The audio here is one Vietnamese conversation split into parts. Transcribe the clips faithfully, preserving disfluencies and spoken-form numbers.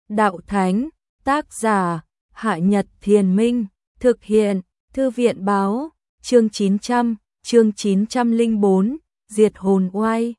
Đạo Thánh, tác giả, Hạ Nhật Thiền Minh, thực hiện, Thư viện báo, chương chín trăm, chương chín trăm lẻ bốn, diệt hồn oai.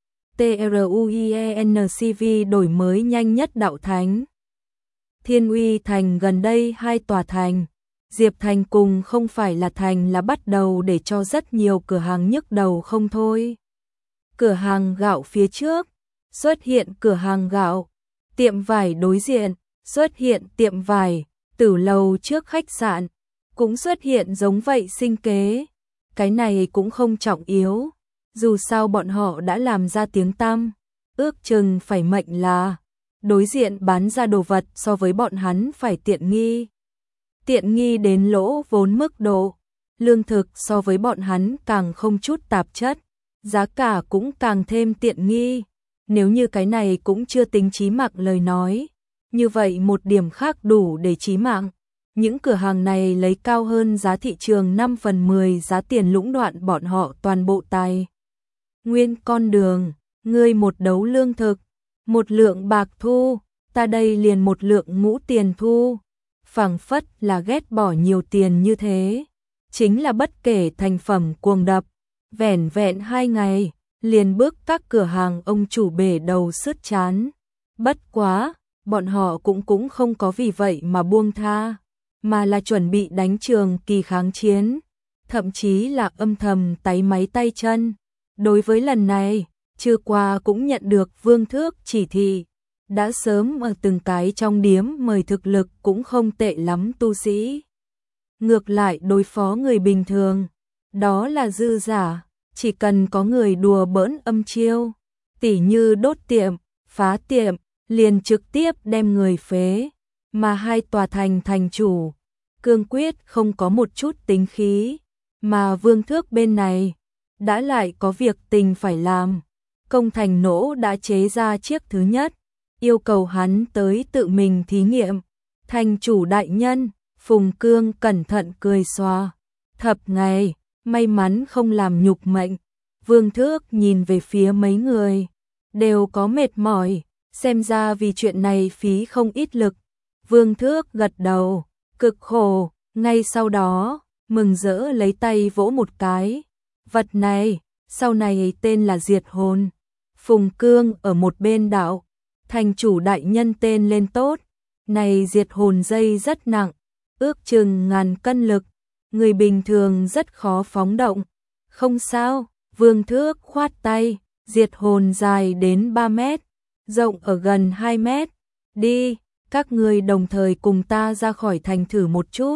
TRUIENCV đổi mới nhanh nhất Đạo Thánh. Thiên Uy Thành gần đây hai tòa thành, Diệp Thành cùng không phải là thành là bắt đầu để cho rất nhiều cửa hàng nhức đầu không thôi. Cửa hàng gạo phía trước, xuất hiện cửa hàng gạo, tiệm vải đối diện, xuất hiện tiệm vải, tử lầu trước khách sạn, cũng xuất hiện giống vậy sinh kế. Cái này cũng không trọng yếu, dù sao bọn họ đã làm ra tiếng tăm, ước chừng phải mệnh là đối diện bán ra đồ vật so với bọn hắn phải tiện nghi. Tiện nghi đến lỗ vốn mức độ, lương thực so với bọn hắn càng không chút tạp chất, giá cả cũng càng thêm tiện nghi. Nếu như cái này cũng chưa tính chí mạng lời nói, như vậy một điểm khác đủ để chí mạng. Những cửa hàng này lấy cao hơn giá thị trường năm phần mười giá tiền lũng đoạn bọn họ toàn bộ tài. Nguyên con đường, ngươi một đấu lương thực, một lượng bạc thu, ta đây liền một lượng ngũ tiền thu. Phảng phất là ghét bỏ nhiều tiền như thế, chính là bất kể thành phẩm cuồng đập, vẻn vẹn hai ngày, liền bước các cửa hàng ông chủ bể đầu sứt chán. Bất quá, bọn họ cũng cũng không có vì vậy mà buông tha, mà là chuẩn bị đánh trường kỳ kháng chiến, thậm chí là âm thầm táy máy tay chân. Đối với lần này, trưa qua cũng nhận được Vương Thước chỉ thị, đã sớm ở từng cái trong điếm mời thực lực cũng không tệ lắm tu sĩ. Ngược lại đối phó người bình thường, đó là dư giả, chỉ cần có người đùa bỡn âm chiêu, tỉ như đốt tiệm, phá tiệm, liền trực tiếp đem người phế, mà hai tòa thành thành chủ, cương quyết không có một chút tính khí, mà Vương Thước bên này, đã lại có việc tình phải làm. Công thành nỗ đã chế ra chiếc thứ nhất, yêu cầu hắn tới tự mình thí nghiệm. Thành chủ đại nhân, Phùng Cương cẩn thận cười xòa. Thập ngày, may mắn không làm nhục mệnh. Vương Thước nhìn về phía mấy người, đều có mệt mỏi, xem ra vì chuyện này phí không ít lực. Vương Thước gật đầu, cực khổ, ngay sau đó, mừng rỡ lấy tay vỗ một cái. Vật này, sau này tên là diệt hồn. Phùng Cương ở một bên đạo, thành chủ đại nhân tên lên tốt, này diệt hồn dây rất nặng, ước chừng ngàn cân lực, người bình thường rất khó phóng động. Không sao, Vương Thước khoát tay, diệt hồn dài đến ba mét, rộng ở gần hai mét, đi, các người đồng thời cùng ta ra khỏi thành thử một chút.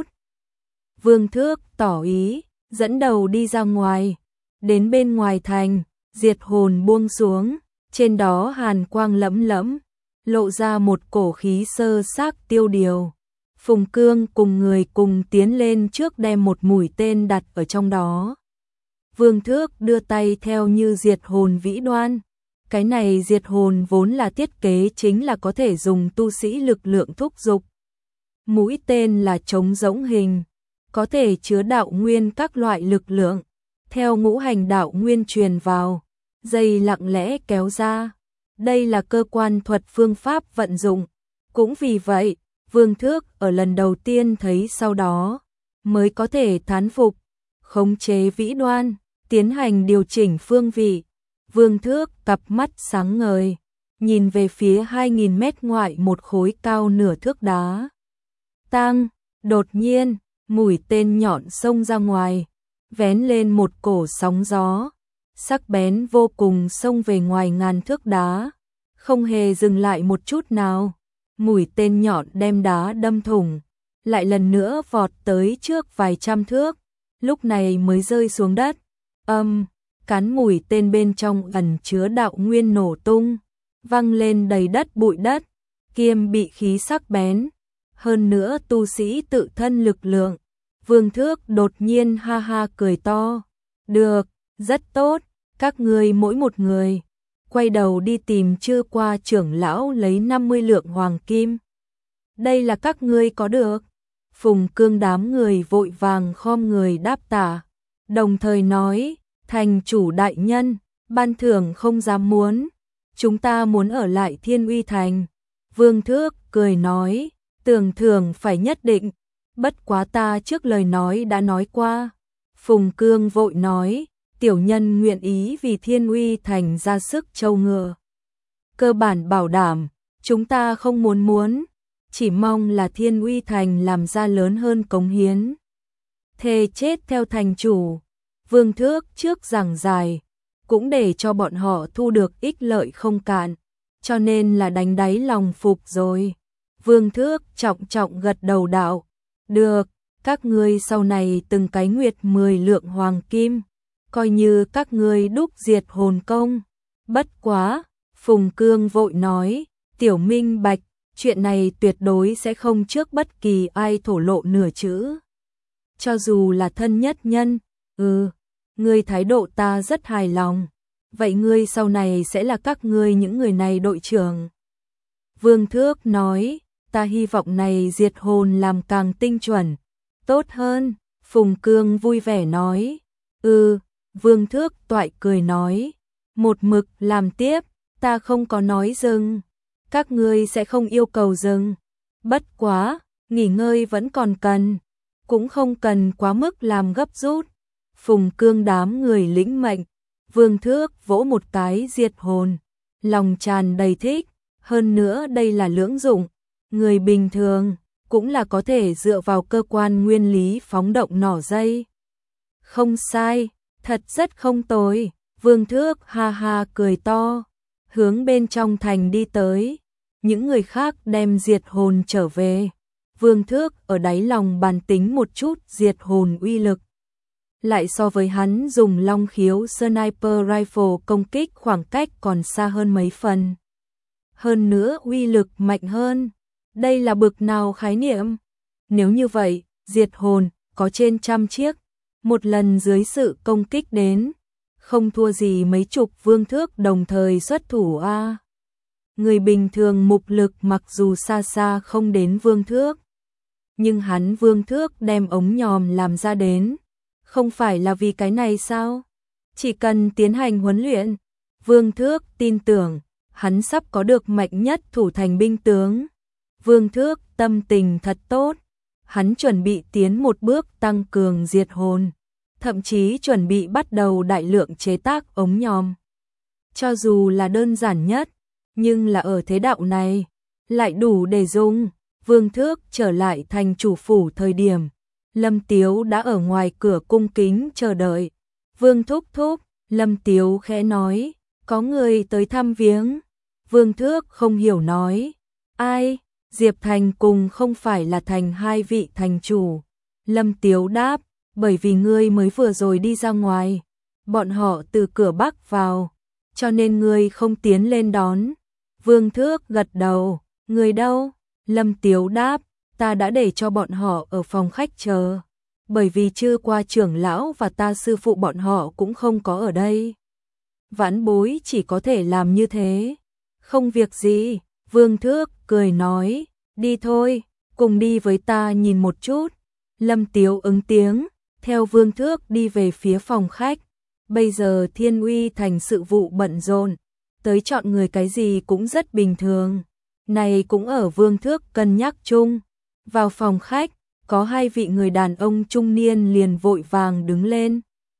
Vương Thước tỏ ý, dẫn đầu đi ra ngoài, đến bên ngoài thành, diệt hồn buông xuống, trên đó hàn quang lẫm lẫm, lộ ra một cổ khí sơ xác tiêu điều. Phùng Cương cùng người cùng tiến lên trước đem một mũi tên đặt ở trong đó. Vương Thước đưa tay theo như diệt hồn vĩ đoan. Cái này diệt hồn vốn là thiết kế chính là có thể dùng tu sĩ lực lượng thúc dục. Mũi tên là trống rỗng hình, có thể chứa đạo nguyên các loại lực lượng, theo ngũ hành đạo nguyên truyền vào, dây lặng lẽ kéo ra. Đây là cơ quan thuật phương pháp vận dụng. Cũng vì vậy, Vương Thước ở lần đầu tiên thấy sau đó, mới có thể thán phục, khống chế vĩ đoan, tiến hành điều chỉnh phương vị. Vương Thước cặp mắt sáng ngời, nhìn về phía hai nghìn mét ngoại một khối cao nửa thước đá. Tang, đột nhiên, mũi tên nhọn xông ra ngoài, vén lên một cổ sóng gió, sắc bén vô cùng xông về ngoài ngàn thước đá, không hề dừng lại một chút nào. Mũi tên nhọn đem đá đâm thủng, lại lần nữa vọt tới trước vài trăm thước, lúc này mới rơi xuống đất. Âm, cán mũi tên bên trong ẩn chứa đạo nguyên nổ tung, văng lên đầy đất bụi đất, kiêm bị khí sắc bén, hơn nữa tu sĩ tự thân lực lượng. Vương Thước đột nhiên ha ha cười to, được, rất tốt, các ngươi mỗi một người, quay đầu đi tìm Trưa qua trưởng lão lấy năm mươi lượng hoàng kim. Đây là các ngươi có được. Phùng Cương đám người vội vàng khom người đáp tả, đồng thời nói, thành chủ đại nhân, ban thưởng không dám muốn, chúng ta muốn ở lại Thiên Uy Thành. Vương Thước cười nói, tưởng thưởng phải nhất định, bất quá ta trước lời nói đã nói qua. Phùng Cương vội nói, tiểu nhân nguyện ý vì Thiên Uy Thành ra sức trâu ngựa. Cơ bản bảo đảm, chúng ta không muốn muốn, chỉ mong là Thiên Uy Thành làm ra lớn hơn cống hiến. Thề chết theo thành chủ, Vương Thước trước giảng dài, cũng để cho bọn họ thu được ích lợi không cạn, cho nên là đánh đáy lòng phục rồi. Vương Thước trọng trọng gật đầu đạo, được, các ngươi sau này từng cái nguyệt mười lượng hoàng kim, coi như các ngươi đúc diệt hồn công. Bất quá, Phùng Cương vội nói, tiểu minh bạch, chuyện này tuyệt đối sẽ không trước bất kỳ ai thổ lộ nửa chữ. Cho dù là thân nhất nhân, ừ, ngươi thái độ ta rất hài lòng, vậy ngươi sau này sẽ là các ngươi những người này đội trưởng. Vương Thước nói, ta hy vọng này diệt hồn làm càng tinh chuẩn, tốt hơn. Phùng Cương vui vẻ nói, ừ, Vương Thước toại cười nói, một mực làm tiếp, ta không có nói dừng, các ngươi sẽ không yêu cầu dừng, bất quá, nghỉ ngơi vẫn còn cần, cũng không cần quá mức làm gấp rút. Phùng Cương đám người lĩnh mệnh, Vương Thước vỗ một cái diệt hồn, lòng tràn đầy thích, hơn nữa đây là lưỡng dụng, người bình thường cũng là có thể dựa vào cơ quan nguyên lý phóng động nỏ dây. Không sai, thật rất không tồi. Vương Thước ha ha cười to, hướng bên trong thành đi tới. Những người khác đem diệt hồn trở về. Vương Thước ở đáy lòng bàn tính một chút diệt hồn uy lực. Lại so với hắn dùng long khiếu sniper rifle công kích khoảng cách còn xa hơn mấy phần. Hơn nữa uy lực mạnh hơn. Đây là bực nào khái niệm? Nếu như vậy, diệt hồn có trên trăm chiếc, một lần dưới sự công kích đến, không thua gì mấy chục Vương Thước đồng thời xuất thủ a. À. Người bình thường mục lực mặc dù xa xa không đến Vương Thước, nhưng hắn Vương Thước đem ống nhòm làm ra đến, không phải là vì cái này sao? Chỉ cần tiến hành huấn luyện, Vương Thước tin tưởng, hắn sắp có được mạnh nhất thủ thành binh tướng. Vương Thước tâm tình thật tốt, hắn chuẩn bị tiến một bước tăng cường diệt hồn, thậm chí chuẩn bị bắt đầu đại lượng chế tác ống nhòm. Cho dù là đơn giản nhất, nhưng là ở thế đạo này, lại đủ để dùng. Vương Thước trở lại thành chủ phủ thời điểm, Lâm Tiếu đã ở ngoài cửa cung kính chờ đợi. Vương thúc thúc, Lâm Tiếu khẽ nói, có người tới thăm viếng. Vương Thước không hiểu nói, ai? Diệp Thành cùng không phải là thành hai vị thành chủ. Lâm Tiếu đáp, bởi vì ngươi mới vừa rồi đi ra ngoài, bọn họ từ cửa bắc vào, cho nên ngươi không tiến lên đón. Vương Thước gật đầu, người đâu? Lâm Tiếu đáp, ta đã để cho bọn họ ở phòng khách chờ, bởi vì chưa qua trưởng lão và ta sư phụ bọn họ cũng không có ở đây. Vãn bối chỉ có thể làm như thế. Không việc gì, Vương Thước cười nói, đi thôi, cùng đi với ta nhìn một chút. Lâm Tiếu ứng tiếng, theo Vương Thước đi về phía phòng khách. Bây giờ Thiên Uy Thành sự vụ bận rộn, tới chọn người cái gì cũng rất bình thường. Này cũng ở Vương Thước cân nhắc chung. Vào phòng khách, có hai vị người đàn ông trung niên liền vội vàng đứng lên.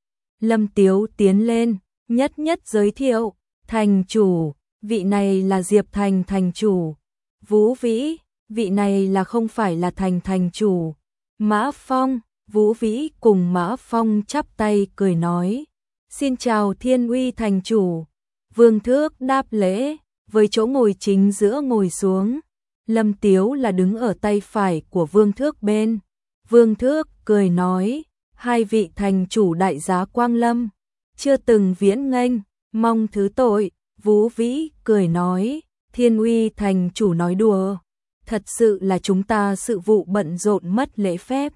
Lâm Tiếu tiến lên, nhất nhất giới thiệu, thành chủ, vị này là Diệp Thành thành chủ. Vũ Vĩ, vị này là không phải là thành thành chủ. Mã Phong, Vũ Vĩ cùng Mã Phong chắp tay cười nói, xin chào Thiên Uy thành chủ. Vương Thước đáp lễ, với chỗ ngồi chính giữa ngồi xuống. Lâm Tiếu là đứng ở tay phải của Vương Thước bên. Vương Thước cười nói, hai vị thành chủ đại giá quang lâm, chưa từng viễn nghênh, mong thứ tội. Vũ Vĩ cười nói, Thiên Uy thành chủ nói đùa, thật sự là chúng ta sự vụ bận rộn mất lễ phép,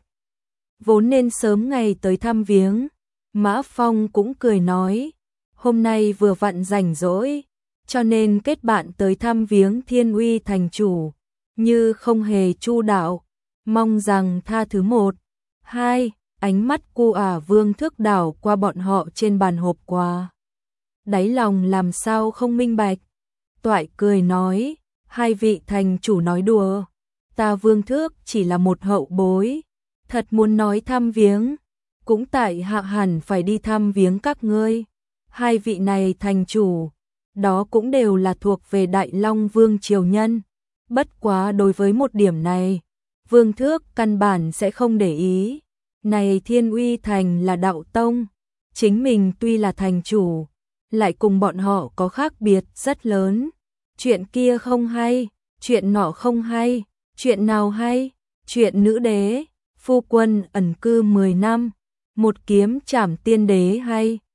vốn nên sớm ngày tới thăm viếng. Mã Phong cũng cười nói, hôm nay vừa vặn rảnh rỗi, cho nên kết bạn tới thăm viếng Thiên Uy thành chủ, như không hề chu đạo, mong rằng tha thứ. Một, hai, ánh mắt cu ả Vương Thước đảo qua bọn họ trên bàn hộp quà, đáy lòng làm sao không minh bạch. Toại cười nói, Hai vị thành chủ nói đùa, ta Vương Thước chỉ là một hậu bối, thật muốn nói thăm viếng, cũng tại hạ hẳn phải đi thăm viếng các ngươi. Hai vị này thành chủ, đó cũng đều là thuộc về Đại Long Vương triều nhân, bất quá đối với một điểm này, Vương Thước căn bản sẽ không để ý. Này Thiên Uy Thành là đạo tông, chính mình tuy là thành chủ, lại cùng bọn họ có khác biệt rất lớn. Chuyện kia không hay, chuyện nọ không hay, chuyện nào hay? Chuyện nữ đế, phu quân ẩn cư mười năm, một kiếm trảm tiên đế hay?